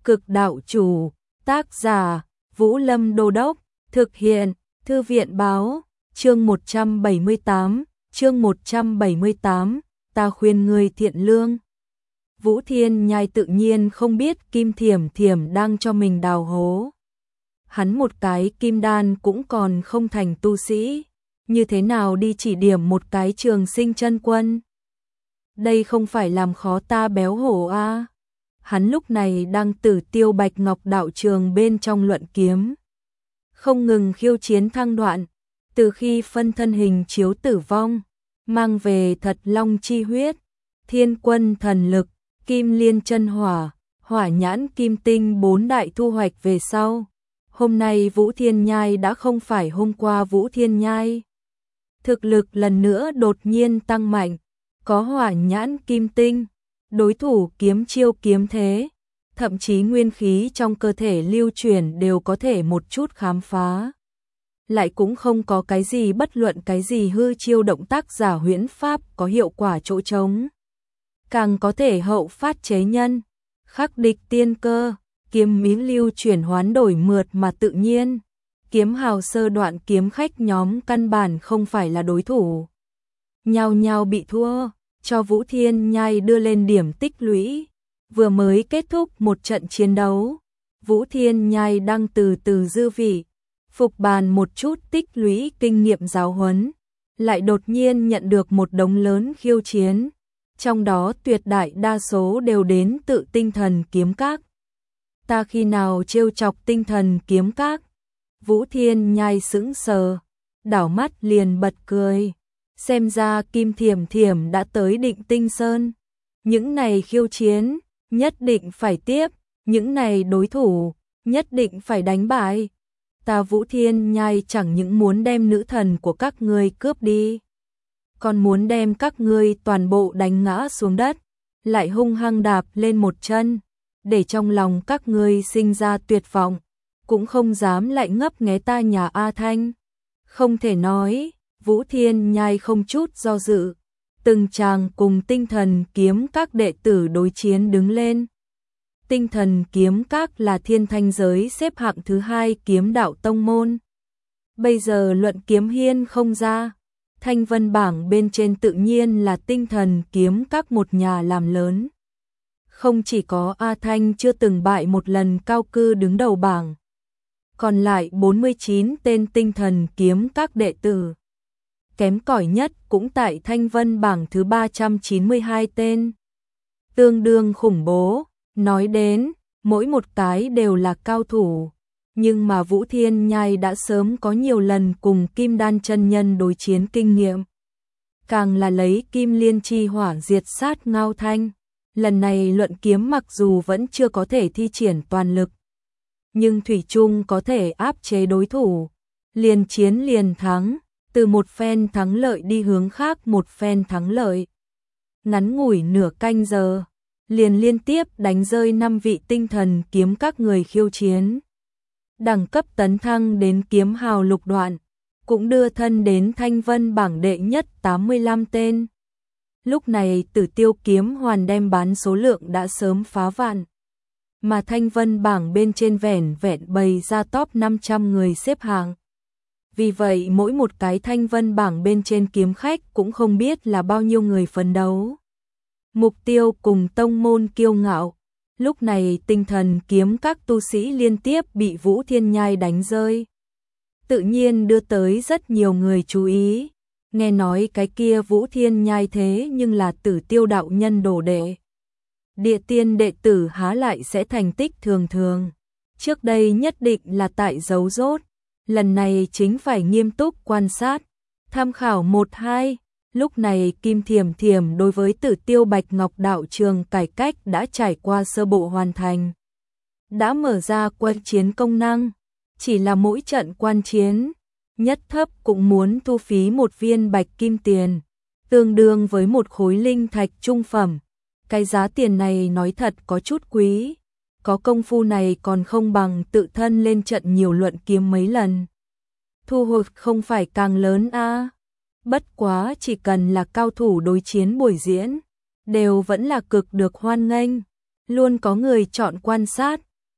Cực đạo chủ, tác giả, Vũ Lâm Đô Đốc, thực hiện, Thư viện báo, chương 178, ta khuyên ngươi thiện lương. Vũ Thiên Nhai tự nhiên không biết Kim Thiểm Thiểm đang cho mình đào hố. Hắn một cái kim đan cũng còn không thành tu sĩ, như thế nào đi chỉ điểm một cái Trường Sinh chân quân? Đây không phải làm khó ta béo hổ a. Hắn lúc này đang Tử Tiêu Bạch Ngọc đạo trường bên trong luận kiếm, không ngừng khiêu chiến thăng đoạn, từ khi phân thân hình chiếu tử vong, mang về Thật Long chi huyết, Thiên Quân thần lực, Kim Liên chân hỏa, Hỏa nhãn kim tinh 4 đại thu hoạch về sau. Hôm nay Vũ Thiên Nhai đã không phải hôm qua Vũ Thiên Nhai. Thực lực lần nữa đột nhiên tăng mạnh, có Hỏa nhãn kim tinh, đối thủ kiếm chiêu kiếm thế, thậm chí nguyên khí trong cơ thể lưu chuyển đều có thể một chút khám phá. Lại cũng không có cái gì bất luận cái gì hư chiêu động tác giả huyễn pháp có hiệu quả chỗ trống. Càng có thể hậu phát chế nhân, khắc địch tiên cơ, kiếm mí lưu chuyển hoán đổi mượt mà tự nhiên. Kiếm hào sơ đoạn kiếm khách nhóm căn bản không phải là đối thủ. Nhao nhao bị thua, cho Vũ Thiên Nhai đưa lên điểm tích lũy. Vừa mới kết thúc một trận chiến đấu, Vũ Thiên Nhai đang từ từ dư vị, phục bàn một chút tích lũy kinh nghiệm giáo huấn, lại đột nhiên nhận được một đống lớn khiêu chiến, trong đó tuyệt đại đa số đều đến tự Tinh Thần Kiếm Các. Ta khi nào trêu chọc Tinh Thần Kiếm Các? Vũ Thiên Nhai sững sờ, đảo mắt liền bật cười. Xem ra Kim Thiểm Thiểm đã tới Định Tinh Sơn. Những này khiêu chiến, nhất định phải tiếp, những này đối thủ, nhất định phải đánh bại. Ta Vũ Thiên Nhai chẳng những muốn đem nữ thần của các ngươi cướp đi, còn muốn đem các ngươi toàn bộ đánh ngã xuống đất, lại hung hăng đạp lên một chân, để trong lòng các ngươi sinh ra tuyệt vọng, cũng không dám lại ngấp nghé ta nhà A Thanh. Không thể nói. Vũ Thiên Nhai không chút do dự, từng chàng cùng Tinh Thần Kiếm Các đệ tử đối chiến đứng lên. Tinh Thần Kiếm Các là thiên thanh giới xếp hạng thứ 2 kiếm đạo tông môn. Bây giờ luận kiếm hiên không ra, thanh vân bảng bên trên tự nhiên là Tinh Thần Kiếm Các một nhà làm lớn. Không chỉ có A Thanh chưa từng bại một lần cao cư đứng đầu bảng, còn lại 49 tên Tinh Thần Kiếm Các đệ tử. Kém cỏi nhất cũng tại thanh vân bảng thứ 392 tên. Tương đương khủng bố, nói đến, mỗi một cái đều là cao thủ. Nhưng mà Vũ Thiên Nhai đã sớm có nhiều lần cùng Kim Đan chân nhân đối chiến kinh nghiệm. Càng là lấy Kim Liên chi hỏa diệt sát Ngao Thanh. Lần này luận kiếm mặc dù vẫn chưa có thể thi triển toàn lực, nhưng thủy chung có thể áp chế đối thủ. Liền chiến liền thắng. Từ một phen thắng lợi đi hướng khác một phen thắng lợi. Ngắn ngủi nửa canh giờ, liền liên tiếp đánh rơi 5 vị Tinh Thần Kiếm Các người khiêu chiến. Đẳng cấp tấn thăng đến kiếm hào lục đoạn, cũng đưa thân đến thanh vân bảng đệ nhất 85 tên. Lúc này Tử Tiêu kiếm hoàn đem bán số lượng đã sớm phá vạn. Mà thanh vân bảng bên trên vẻn vẹn bày ra top 500 người xếp hạng. Vì vậy mỗi một cái thanh vân bảng bên trên kiếm khách cũng không biết là bao nhiêu người phấn đấu. Mục tiêu cùng tông môn kiêu ngạo. Lúc này Tinh Thần Kiếm Các tu sĩ liên tiếp bị Vũ Thiên Nhai đánh rơi. Tự nhiên đưa tới rất nhiều người chú ý. Nghe nói cái kia Vũ Thiên Nhai thế nhưng là Tử Tiêu đạo nhân đồ đệ. Địa tiên đệ tử há lại sẽ thành tích thường thường. Trước đây nhất định là tại giấu rốt. Lần này chính phải nghiêm túc quan sát, tham khảo 1-2. Lúc này Kim Thiểm Thiểm đối với Tử Tiêu Bạch Ngọc đạo trường cải cách đã trải qua sơ bộ hoàn thành. Đã mở ra quân chiến công năng, chỉ là mỗi trận quan chiến, nhất thấp cũng muốn thu phí một viên bạch kim tiền, tương đương với một khối linh thạch trung phẩm. Cái giá tiền này nói thật có chút quý. Có công phu này còn không bằng tự thân lên trận nhiều luận kiếm mấy lần. Thu hồi không phải càng lớn a. Bất quá chỉ cần là cao thủ đối chiến buổi diễn, đều vẫn là cực được hoan nghênh. Luôn có người chọn quan sát,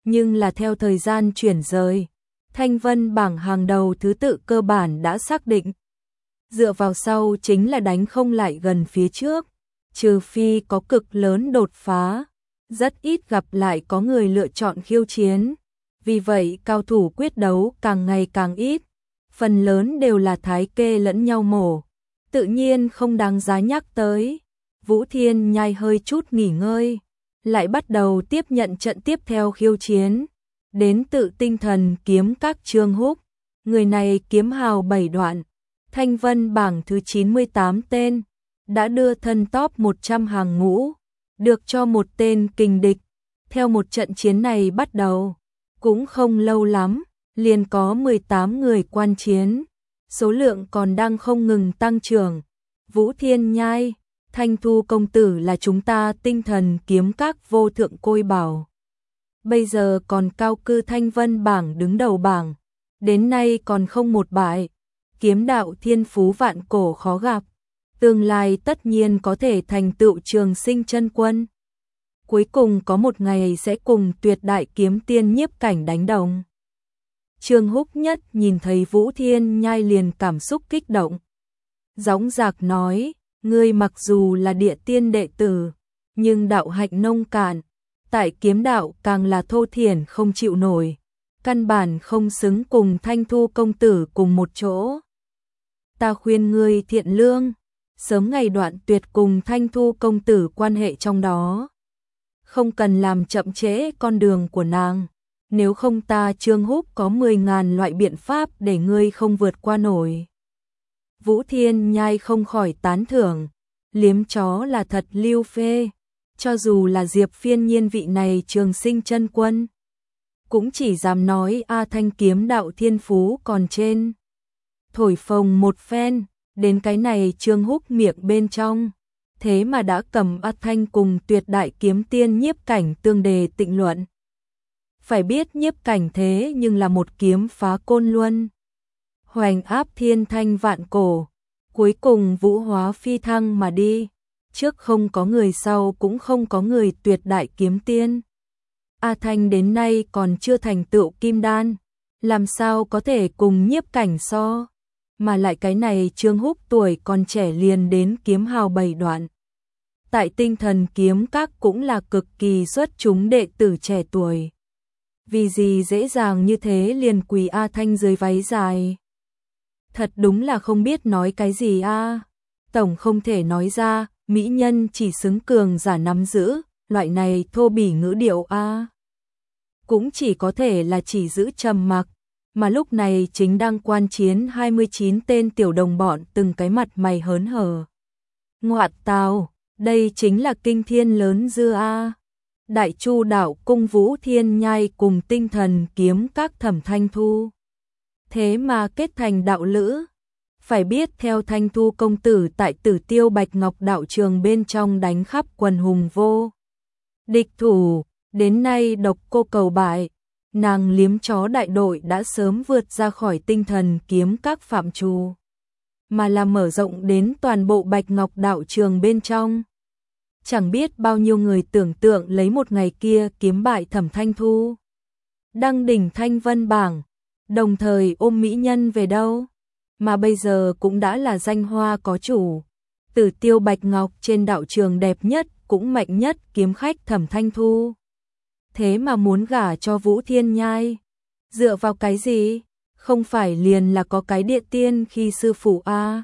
nhưng là theo thời gian chuyển rời, thanh vân bảng hàng đầu thứ tự cơ bản đã xác định. Dựa vào sau chính là đánh không lại gần phía trước, trừ phi có cực lớn đột phá, rất ít gặp lại có người lựa chọn khiêu chiến. Vì vậy cao thủ quyết đấu càng ngày càng ít, phần lớn đều là thái kê lẫn nhau mổ, tự nhiên không đáng giá nhắc tới. Vũ Thiên Nhai hơi chút nghỉ ngơi, lại bắt đầu tiếp nhận trận tiếp theo khiêu chiến, đến tự tinh thần kiếm các Trương Húc, người này kiếm hào 7 đoạn, thanh vân bảng thứ 98 tên, đã đưa thân top 100 hàng ngũ, được cho một tên kình địch. Theo một trận chiến này bắt đầu, cũng không lâu lắm, liền có 18 người quan chiến, số lượng còn đang không ngừng tăng trưởng. Vũ Thiên Nhai, Thanh Thu công tử là chúng ta tinh thần kiếm các vô thượng côi bảo. Bây giờ còn cao cư thanh vân bảng đứng đầu bảng, đến nay còn không một bại, kiếm đạo thiên phú vạn cổ khó gặp, tương lai tất nhiên có thể thành tựu trường sinh chân quân. Cuối cùng có một ngày sẽ cùng tuyệt đại kiếm tiên Nhiếp Cảnh đánh đồng. Trương Húc Nhất nhìn thấy Vũ Thiên Nhai liền cảm xúc kích động. Dõng dạc nói, ngươi mặc dù là địa tiên đệ tử, nhưng đạo hạnh nông cạn, tại kiếm đạo càng là thô thiển không chịu nổi, căn bản không xứng cùng Thanh Thu công tử cùng một chỗ. Ta khuyên ngươi thiện lương, sớm ngày đoạn tuyệt cùng Thanh Thu công tử quan hệ trong đó. Không cần làm chậm trễ con đường của nàng, nếu không ta Trương Húc có 10.000 loại biện pháp để ngươi không vượt qua nổi. Vũ Thiên Nhai không khỏi tán thưởng, liếm chó là thật lưu phê, cho dù là Diệp Phiên Nhiên vị này trường sinh chân quân, cũng chỉ dám nói A Thanh kiếm đạo thiên phú còn trên. Thổi phồng một phen, đến cái này Trương Húc miệng bên trong, thế mà đã cầm A Thanh cùng tuyệt đại kiếm tiên Nhiếp Cảnh tương đề tịnh luận. Phải biết Nhiếp Cảnh thế nhưng là một kiếm phá côn luân, hoành áp thiên thanh vạn cổ, cuối cùng vũ hóa phi thăng mà đi, trước không có người sau cũng không có người tuyệt đại kiếm tiên. A Thanh đến nay còn chưa thành tựu kim đan, làm sao có thể cùng Nhiếp Cảnh so, mà lại cái này Trương Húc tuổi còn trẻ liền đến kiếm hào 7 đoạn. Tại tinh thần kiếm các cũng là cực kỳ xuất chúng đệ tử trẻ tuổi. Vì gì dễ dàng như thế liền quỳ A Thanh dưới váy dài. Thật đúng là không biết nói cái gì a. Tổng không thể nói ra, mỹ nhân chỉ xứng cường giả nắm giữ, loại này thô bỉ ngữ điệu a. Cũng chỉ có thể là chỉ giữ trầm mặc, mà lúc này chính đang quan chiến 29 tên tiểu đồng bọn từng cái mặt mày hớn hở. Ngoạt tào, đây chính là kinh thiên lớn dư a. Đại Chu đạo cung Vũ Thiên Nhai cùng tinh thần kiếm các Thẩm Thanh Thu. Thế mà kết thành đạo lữ. Phải biết theo Thanh Thu công tử tại Tử Tiêu Bạch Ngọc đạo trường bên trong đánh khắp quần hùng vô địch thủ, đến nay độc cô cầu bại, nàng liếm chó đại đội đã sớm vượt ra khỏi tinh thần kiếm các phạm trù, mà là mở rộng đến toàn bộ Bạch Ngọc đạo trường bên trong. Chẳng biết bao nhiêu người tưởng tượng lấy một ngày kia kiếm bại Thẩm Thanh Thu, đăng đỉnh thanh vân bảng, đồng thời ôm mỹ nhân về đâu, mà bây giờ cũng đã là danh hoa có chủ. Tử Tiêu Bạch Ngọc trên đạo trường đẹp nhất cũng mạnh nhất kiếm khách Thẩm Thanh Thu. Thế mà muốn gả cho Vũ Thiên Nhai, dựa vào cái gì? Không phải liền là có cái địa tiên khi sư phụ a.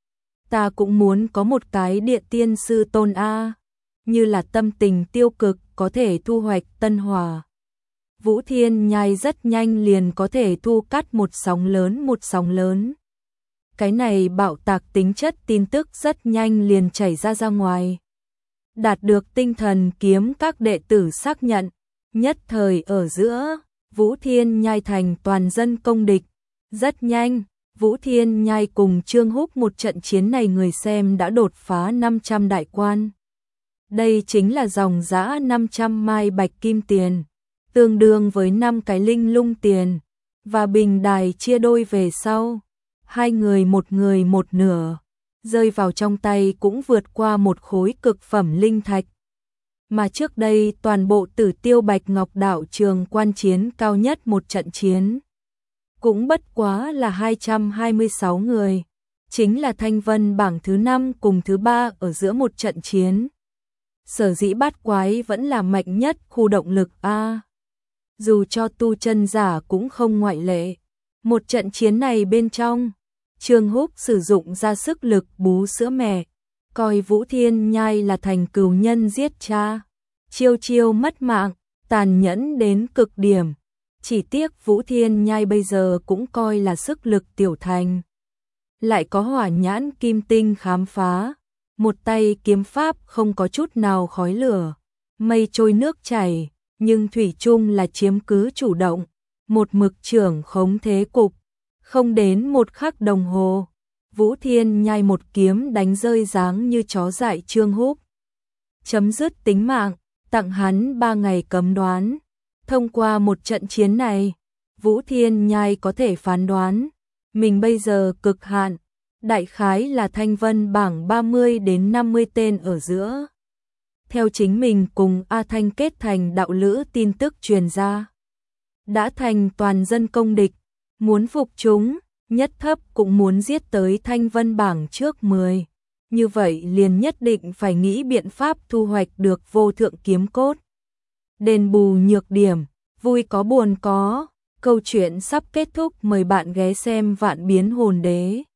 Ta cũng muốn có một cái địa tiên sư tôn a, như là tâm tình tiêu cực có thể thu hoạch tân hòa. Vũ Thiên Nhai rất nhanh liền có thể thu cắt một sóng lớn. Cái này bạo tạc tính chất tin tức rất nhanh liền chảy ra ngoài. Đạt được tinh thần kiếm các đệ tử xác nhận, nhất thời ở giữa, Vũ Thiên Nhai thành toàn dân công địch. Rất nhanh, Vũ Thiên Nhai cùng Trương Húc một trận chiến này người xem đã đột phá 500 đại quan. Đây chính là dòng dã 500 mai bạch kim tiền, tương đương với 5 cái linh lung tiền, và bình đài chia đôi về sau, hai người một nửa, rơi vào trong tay cũng vượt qua một khối cực phẩm linh thạch. Mà trước đây toàn bộ Tử Tiêu Bạch Ngọc Đạo trường quan chiến cao nhất một trận chiến cũng bất quá là 226 người, chính là thanh vân bảng thứ 5 cùng thứ 3 ở giữa một trận chiến. Sở dĩ bát quái vẫn là mạnh nhất khu động lực A. Dù cho tu chân giả cũng không ngoại lệ. Một trận chiến này bên trong, Trương Húc sử dụng ra sức lực bú sữa mẹ, coi Vũ Thiên Nhai là thành cừu nhân giết cha, chiêu chiêu mất mạng, tàn nhẫn đến cực điểm. Chỉ tiếc Vũ Thiên Nhai bây giờ cũng coi là sức lực tiểu thành. Lại có hỏa nhãn kim tinh khám phá, một tay kiếm pháp không có chút nào khói lửa, mây trôi nước chảy, nhưng thủy chung là chiếm cứ chủ động, một mực trưởng khống thế cục. Không đến một khắc đồng hồ, Vũ Thiên Nhai một kiếm đánh rơi dáng như chó dại Trương Húc. Chấm dứt tính mạng, tặng hắn 3 ngày cấm đoán. Thông qua một trận chiến này, Vũ Thiên Nhai có thể phán đoán, mình bây giờ cực hạn, đại khái là thanh vân bảng 30 đến 50 tên ở giữa. Theo chính mình cùng A Thanh kết thành đạo lữ tin tức truyền ra, đã thành toàn dân công địch, muốn phục chúng, nhất thấp cũng muốn giết tới thanh vân bảng trước 10. Như vậy liền nhất định phải nghĩ biện pháp thu hoạch được vô thượng kiếm cốt. Đền bù nhược điểm, vui có buồn có, câu chuyện sắp kết thúc, mời bạn ghé xem Vạn Biến Hồn Đế.